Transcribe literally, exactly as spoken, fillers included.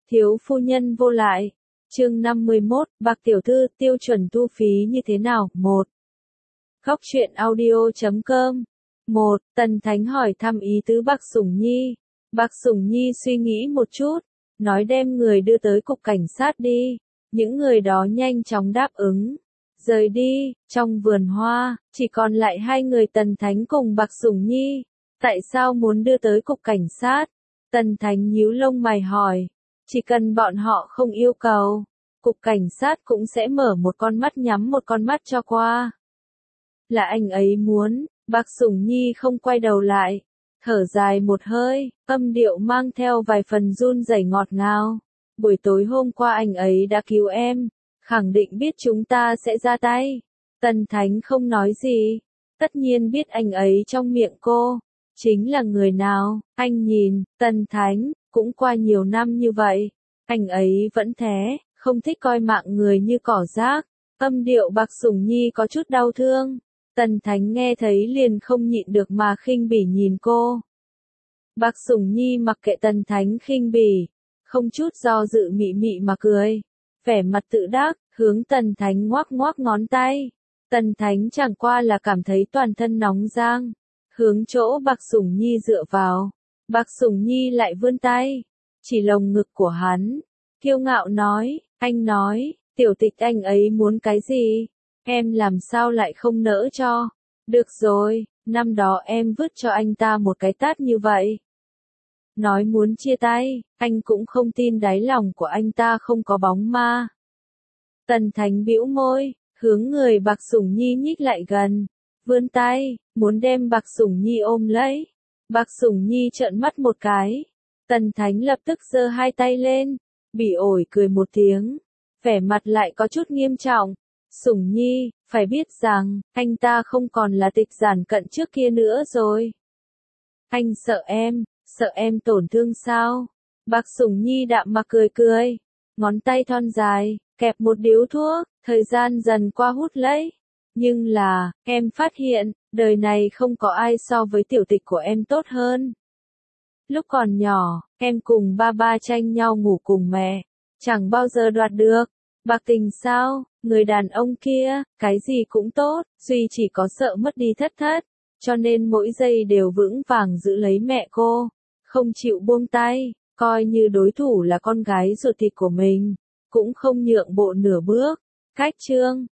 Thiếu phu nhân vô lại. Chương năm mươi mốt, Bạc tiểu thư, tiêu chuẩn thu phí như thế nào? một. Góc truyện audio chấm com. một. Tần Thánh hỏi thăm ý tứ Bạc Sủng Nhi. Bạc Sủng Nhi suy nghĩ một chút, nói đem người đưa tới cục cảnh sát đi. Những người đó nhanh chóng đáp ứng. Rời đi, trong vườn hoa, chỉ còn lại hai người Tần Thánh cùng Bạc Sủng Nhi. Tại sao muốn đưa tới cục cảnh sát? Tần Thánh nhíu lông mày hỏi. Chỉ cần bọn họ không yêu cầu, cục cảnh sát cũng sẽ mở một con mắt nhắm một con mắt cho qua. Là anh ấy muốn. Bạc Sủng Nhi không quay đầu lại, thở dài một hơi, âm điệu mang theo vài phần run rẩy ngọt ngào. Buổi tối hôm qua anh ấy đã cứu em, khẳng định biết chúng ta sẽ ra tay. Tần Thánh không nói gì, tất nhiên biết anh ấy trong miệng cô chính là người nào. Anh nhìn, Tần Thánh, cũng qua nhiều năm như vậy, anh ấy vẫn thế, không thích coi mạng người như cỏ rác. Âm điệu Bạc Sủng Nhi có chút đau thương. Tần Thánh nghe thấy liền không nhịn được mà khinh bỉ nhìn cô. Bạc Sủng Nhi mặc kệ Tần Thánh khinh bỉ, không chút do dự mị mị mà cười, vẻ mặt tự đắc, hướng Tần Thánh ngoắc ngoắc ngón tay. Tần Thánh chẳng qua là cảm thấy toàn thân nóng rang, hướng chỗ Bạc Sủng Nhi dựa vào. Bạc Sủng Nhi lại vươn tay, chỉ lồng ngực của hắn, kiêu ngạo nói, anh nói, tiểu tịch anh ấy muốn cái gì? Em làm sao lại không nỡ cho? Được rồi, năm đó em vứt cho anh ta một cái tát như vậy. Nói muốn chia tay, anh cũng không tin đáy lòng của anh ta không có bóng ma. Tần Thánh bĩu môi, hướng người Bạc Sủng Nhi nhích lại gần, vươn tay, muốn đem Bạc Sủng Nhi ôm lấy. Bạc Sủng Nhi trợn mắt một cái. Tần Thánh lập tức giơ hai tay lên, bỉ ổi cười một tiếng, vẻ mặt lại có chút nghiêm trọng. Sủng Nhi, phải biết rằng, anh ta không còn là Tịch Giản Cận trước kia nữa rồi. Anh sợ em, sợ em tổn thương sao? Bạc Sủng Nhi đạm mặc cười cười, ngón tay thon dài, kẹp một điếu thuốc, thời gian dần qua hút lấy. Nhưng là, em phát hiện, đời này không có ai so với tiểu tịch của em tốt hơn. Lúc còn nhỏ, em cùng ba ba tranh nhau ngủ cùng mẹ, chẳng bao giờ đoạt được. Bạc tình sao, người đàn ông kia, cái gì cũng tốt, duy chỉ có sợ mất đi Thất Thất, cho nên mỗi giây đều vững vàng giữ lấy mẹ cô, không chịu buông tay, coi như đối thủ là con gái ruột thịt của mình, cũng không nhượng bộ nửa bước. Cách chương